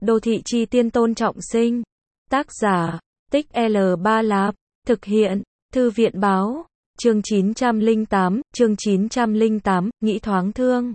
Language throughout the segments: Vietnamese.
Đô thị chi tiên Tôn Trọng Sinh. Tác giả, Tích L3 Lạp. Thực hiện, Thư viện báo. Chương 908, nghĩ thoáng thương.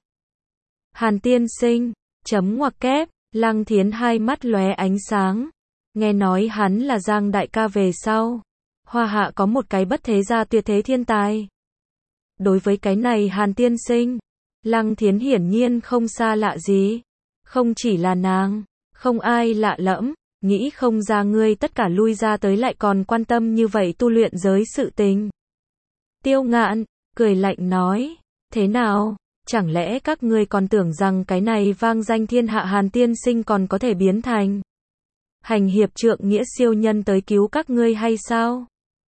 Hàn tiên sinh, chấm ngoặc kép, Lăng Thiến hai mắt lóe ánh sáng. Nghe nói hắn là Giang đại ca về sau. Hoa hạ có một cái bất thế gia tuyệt thế thiên tài. Đối với cái này Hàn tiên sinh, Lăng Thiến hiển nhiên không xa lạ gì. Không chỉ là nàng, không ai lạ lẫm, nghĩ không ra ngươi tất cả lui ra tới lại còn quan tâm như vậy tu luyện giới sự tình. Tiêu Ngạn, cười lạnh nói, thế nào, chẳng lẽ các ngươi còn tưởng rằng cái này vang danh thiên hạ Hàn tiên sinh còn có thể biến thành hành hiệp trượng nghĩa siêu nhân tới cứu các ngươi hay sao?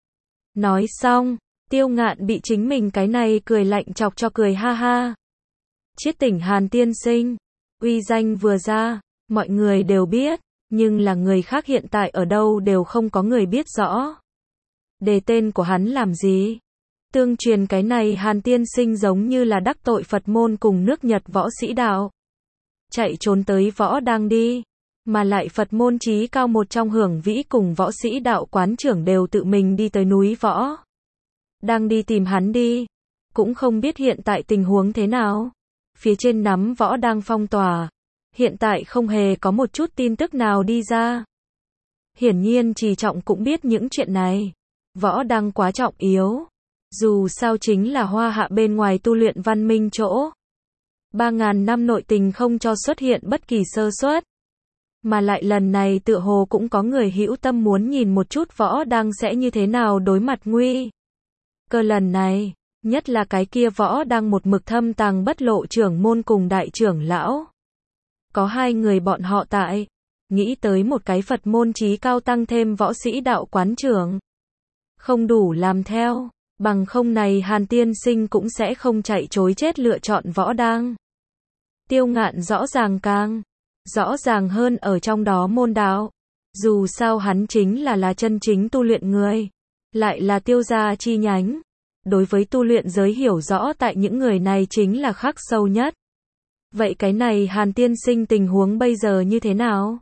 Nói xong, Tiêu Ngạn bị chính mình cái này cười lạnh chọc cho cười ha ha. Chiết tỉnh Hàn tiên sinh, uy danh vừa ra, mọi người đều biết, nhưng là người khác hiện tại ở đâu đều không có người biết rõ. Đề tên của hắn làm gì? Tương truyền cái này Hàn tiên sinh giống như là đắc tội Phật môn cùng nước Nhật võ sĩ đạo. Chạy trốn tới võ đang đi. Mà lại Phật môn chí cao một trong Hưởng Vĩ cùng võ sĩ đạo quán trưởng đều tự mình đi tới núi võ. Đang đi tìm hắn đi. Cũng không biết hiện tại tình huống thế nào. Phía trên nắm võ đang phong tỏa. Hiện tại không hề có một chút tin tức nào đi ra. Hiển nhiên Trì Trọng cũng biết những chuyện này. Võ đang quá trọng yếu. Dù sao chính là Hoa hạ bên ngoài tu luyện văn minh chỗ. 3.000 năm nội tình không cho xuất hiện bất kỳ sơ suất. Mà lại lần này tựa hồ cũng có người hữu tâm muốn nhìn một chút võ đang sẽ như thế nào đối mặt nguy cơ lần này, nhất là cái kia võ đang một mực thâm tàng bất lộ trưởng môn cùng đại trưởng lão. Có hai người bọn họ tại, nghĩ tới một cái Phật môn chí cao tăng thêm võ sĩ đạo quán trưởng. Không đủ làm theo, bằng không này Hàn tiên sinh cũng sẽ không chạy chối chết lựa chọn võ đang. Tiêu Ngạn rõ ràng càng rõ ràng hơn ở trong đó môn đạo. Dù sao hắn chính là chân chính tu luyện người, lại là tiêu gia chi nhánh. Đối với tu luyện giới hiểu rõ tại những người này chính là khắc sâu nhất. Vậy cái này Hàn tiên sinh tình huống bây giờ như thế nào?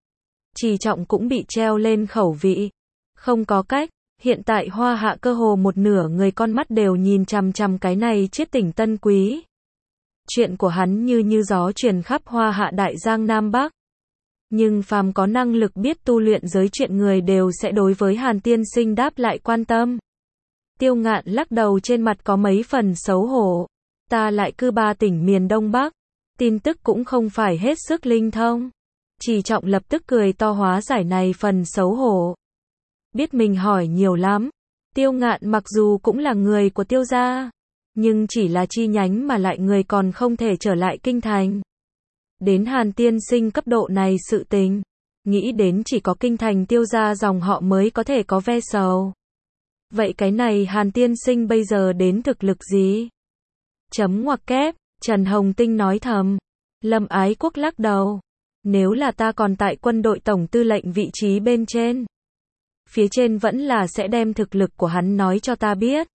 Trì Trọng cũng bị treo lên khẩu vị. Không có cách, hiện tại Hoa hạ cơ hồ một nửa người con mắt đều nhìn chằm chằm cái này Chiết tỉnh Tân Quý. Chuyện của hắn như gió truyền khắp Hoa hạ đại giang Nam Bắc. Nhưng phàm có năng lực biết tu luyện giới chuyện người đều sẽ đối với Hàn tiên sinh đáp lại quan tâm. Tiêu Ngạn lắc đầu trên mặt có mấy phần xấu hổ. Ta lại cư 3 tỉnh miền Đông Bắc. Tin tức cũng không phải hết sức linh thông. Trì Trọng lập tức cười to hóa giải này phần xấu hổ. Biết mình hỏi nhiều lắm. Tiêu Ngạn mặc dù cũng là người của tiêu gia, nhưng chỉ là chi nhánh mà lại người còn không thể trở lại kinh thành. Đến Hàn tiên sinh cấp độ này sự tình, nghĩ đến chỉ có kinh thành tiêu gia dòng họ mới có thể có ve sầu. Vậy cái này Hàn tiên sinh bây giờ đến thực lực gì? Chấm ngoặc kép, Trần Hồng Tinh nói thầm. Lâm Ái Quốc lắc đầu. Nếu là ta còn tại quân đội tổng tư lệnh vị trí bên trên, phía trên vẫn là sẽ đem thực lực của hắn nói cho ta biết.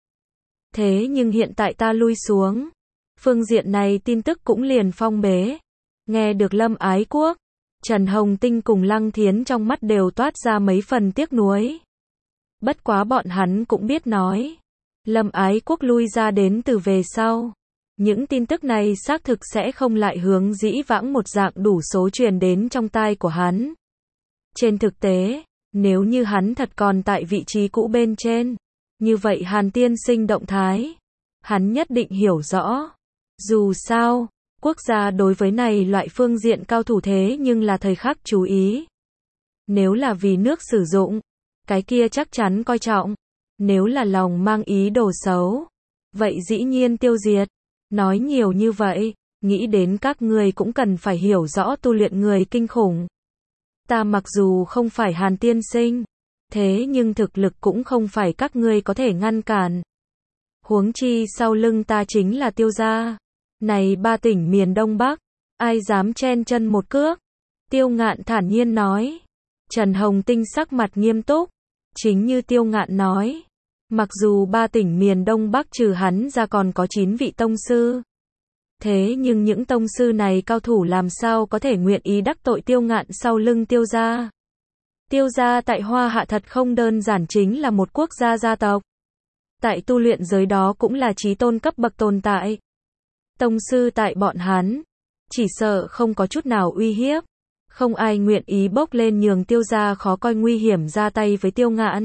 Thế nhưng hiện tại ta lui xuống. Phương diện này tin tức cũng liền phong bế. Nghe được Lâm Ái Quốc, Trần Hồng Tinh cùng Lăng Thiến trong mắt đều toát ra mấy phần tiếc nuối. Bất quá bọn hắn cũng biết nói. Lâm Ái Quốc lui ra đến từ về sau. Những tin tức này xác thực sẽ không lại hướng dĩ vãng một dạng đủ số truyền đến trong tai của hắn. Trên thực tế, nếu như hắn thật còn tại vị trí cũ bên trên, như vậy Hàn tiên sinh động thái, hắn nhất định hiểu rõ. Dù sao, quốc gia đối với này loại phương diện cao thủ thế nhưng là thời khắc chú ý. Nếu là vì nước sử dụng, cái kia chắc chắn coi trọng. Nếu là lòng mang ý đồ xấu, vậy dĩ nhiên tiêu diệt. Nói nhiều như vậy, nghĩ đến các người cũng cần phải hiểu rõ tu luyện người kinh khủng. Ta mặc dù không phải Hàn tiên sinh, thế nhưng thực lực cũng không phải các ngươi có thể ngăn cản. Huống chi sau lưng ta chính là tiêu gia. Này 3 tỉnh miền Đông Bắc, ai dám chen chân một cước? Tiêu Ngạn thản nhiên nói. Trần Hồng Tinh sắc mặt nghiêm túc. Chính như Tiêu Ngạn nói. Mặc dù 3 tỉnh miền Đông Bắc trừ hắn ra còn có 9 vị tông sư. Thế nhưng những tông sư này cao thủ làm sao có thể nguyện ý đắc tội Tiêu Ngạn sau lưng Tiêu gia. Tiêu gia tại Hoa Hạ thật không đơn giản chính là một quốc gia gia tộc. Tại tu luyện giới đó cũng là chí tôn cấp bậc tồn tại. Tông sư tại bọn hắn, chỉ sợ không có chút nào uy hiếp. Không ai nguyện ý bốc lên nhường Tiêu gia khó coi nguy hiểm ra tay với Tiêu Ngạn.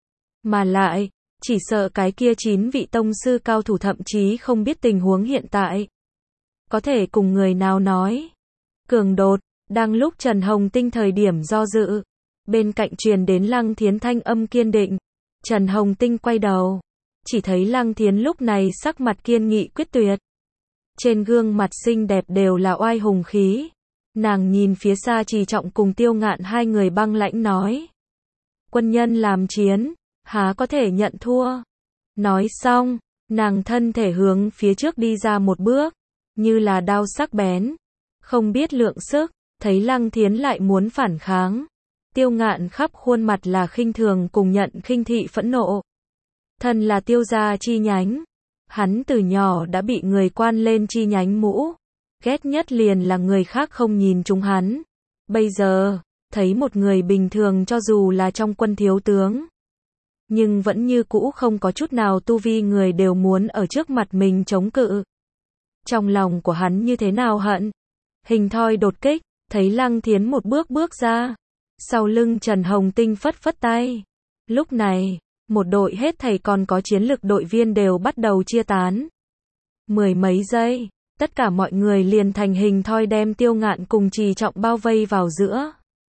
Mà lại, chỉ sợ cái kia 9 vị tông sư cao thủ thậm chí không biết tình huống hiện tại. Có thể cùng người nào nói. Cường đột, đang lúc Trần Hồng Tinh thời điểm do dự. Bên cạnh truyền đến Lăng Thiến thanh âm kiên định. Trần Hồng Tinh quay đầu. Chỉ thấy Lăng Thiến lúc này sắc mặt kiên nghị quyết tuyệt. Trên gương mặt xinh đẹp đều là oai hùng khí. Nàng nhìn phía xa Trì Trọng cùng Tiêu Ngạn hai người băng lãnh nói. Quân nhân làm chiến, há có thể nhận thua. Nói xong, nàng thân thể hướng phía trước đi ra một bước. Như là đao sắc bén. Không biết lượng sức, thấy Lăng Thiến lại muốn phản kháng. Tiêu Ngạn khắp khuôn mặt là khinh thường cùng nhận khinh thị phẫn nộ. Thân là Tiêu gia chi nhánh. Hắn từ nhỏ đã bị người quan lên chi nhánh mũ. Ghét nhất liền là người khác không nhìn trúng hắn. Bây giờ, thấy một người bình thường cho dù là trong quân thiếu tướng. Nhưng vẫn như cũ không có chút nào tu vi người đều muốn ở trước mặt mình chống cự. Trong lòng của hắn như thế nào hận. Hình thoi đột kích, thấy Lăng Thiến một bước bước ra. Sau lưng Trần Hồng Tinh phất phất tay. Lúc này, một đội hết thảy còn có chiến lực đội viên đều bắt đầu chia tán. Mười mấy giây, tất cả mọi người liền thành hình thoi đem Tiêu Ngạn cùng Trì Trọng bao vây vào giữa.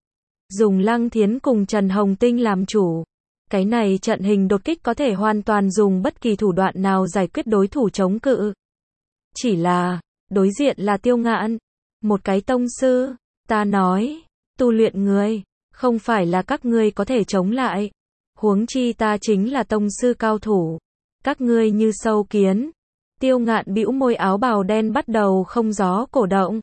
Dùng Lăng Thiến cùng Trần Hồng Tinh làm chủ. Cái này trận hình đột kích có thể hoàn toàn dùng bất kỳ thủ đoạn nào giải quyết đối thủ chống cự. Chỉ là, đối diện là Tiêu Ngạn. Một cái tông sư, ta nói, tu luyện người, không phải là các ngươi có thể chống lại. Huống chi ta chính là tông sư cao thủ. Các ngươi như sâu kiến. Tiêu Ngạn bĩu môi áo bào đen bắt đầu không gió cổ động.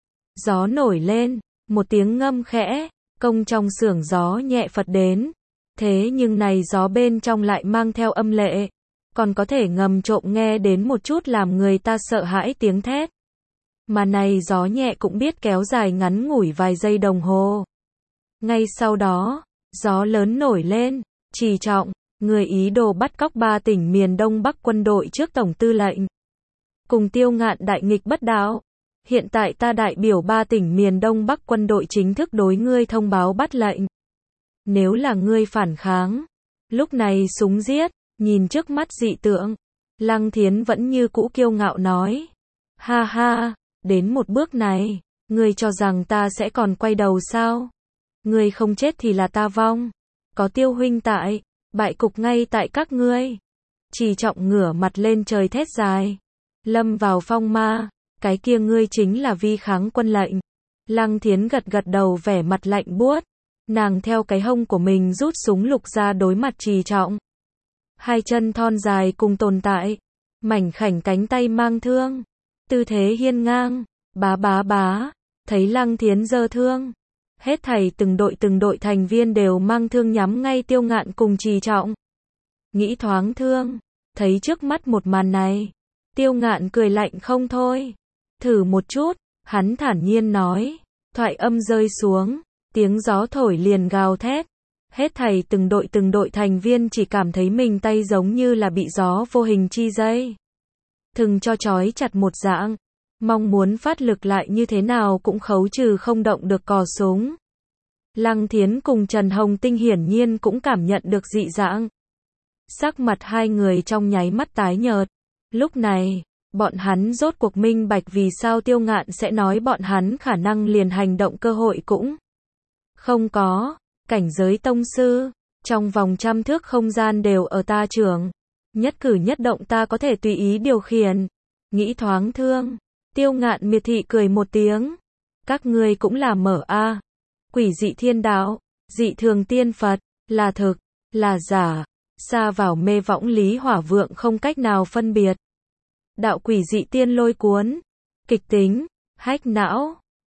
Gió nổi lên, một tiếng ngâm khẽ, công trong xưởng gió nhẹ phật đến. Thế nhưng này gió bên trong lại mang theo âm lệ. Còn có thể ngầm trộm nghe đến một chút làm người ta sợ hãi tiếng thét. Mà này gió nhẹ cũng biết kéo dài ngắn ngủi vài giây đồng hồ. Ngay sau đó, gió lớn nổi lên. Trì Trọng, người ý đồ bắt cóc 3 tỉnh miền Đông Bắc quân đội trước Tổng tư lệnh. Cùng Tiêu Ngạn đại nghịch bất đạo. Hiện tại ta đại biểu 3 tỉnh miền Đông Bắc quân đội chính thức đối ngươi thông báo bắt lệnh. Nếu là ngươi phản kháng, lúc này súng giết, nhìn trước mắt dị tượng. Lăng Thiến vẫn như cũ kiêu ngạo nói. Ha ha, đến một bước này, ngươi cho rằng ta sẽ còn quay đầu sao? Ngươi không chết thì là ta vong. Có Tiêu huynh tại, bại cục ngay tại các ngươi. Trì Trọng ngửa mặt lên trời thét dài. Lâm vào phong ma, cái kia ngươi chính là vi kháng quân lệnh. Lăng Thiến gật gật đầu vẻ mặt lạnh buốt. Nàng theo cái hông của mình rút súng lục ra đối mặt Trì Trọng. Hai chân thon dài cùng tồn tại. Mảnh khảnh cánh tay mang thương. Tư thế hiên ngang. Bá bá bá. Thấy Lăng Thiến giơ thương. Hết thảy từng đội thành viên đều mang thương nhắm ngay Tiêu Ngạn cùng Trì Trọng. Nghĩ thoáng thương. Thấy trước mắt một màn này. Tiêu Ngạn cười lạnh không thôi. Thử một chút. Hắn thản nhiên nói. Thoại âm rơi xuống. Tiếng gió thổi liền gào thét. Hết thảy từng đội thành viên chỉ cảm thấy mình tay giống như là bị gió vô hình chi dây thừng cho trói chặt một dạng. Mong muốn phát lực lại như thế nào cũng khấu trừ không động được cò súng. Lăng Thiến cùng Trần Hồng Tinh hiển nhiên cũng cảm nhận được dị dạng. Sắc mặt hai người trong nháy mắt tái nhợt. Lúc này, bọn hắn rốt cuộc minh bạch vì sao Tiêu Ngạn sẽ nói bọn hắn khả năng liền hành động cơ hội cũng không có. Cảnh giới tông sư, trong vòng 100 thước không gian đều ở ta trưởng. Nhất cử nhất động ta có thể tùy ý điều khiển. Nghĩ thoáng thương. Tiêu Ngạn miệt thị cười một tiếng. Các ngươi cũng là mở a. Quỷ dị thiên đạo, dị thường tiên Phật, là thực, là giả. Xa vào mê võng lý hỏa vượng không cách nào phân biệt. Đạo quỷ dị tiên lôi cuốn. Kịch tính, hách não.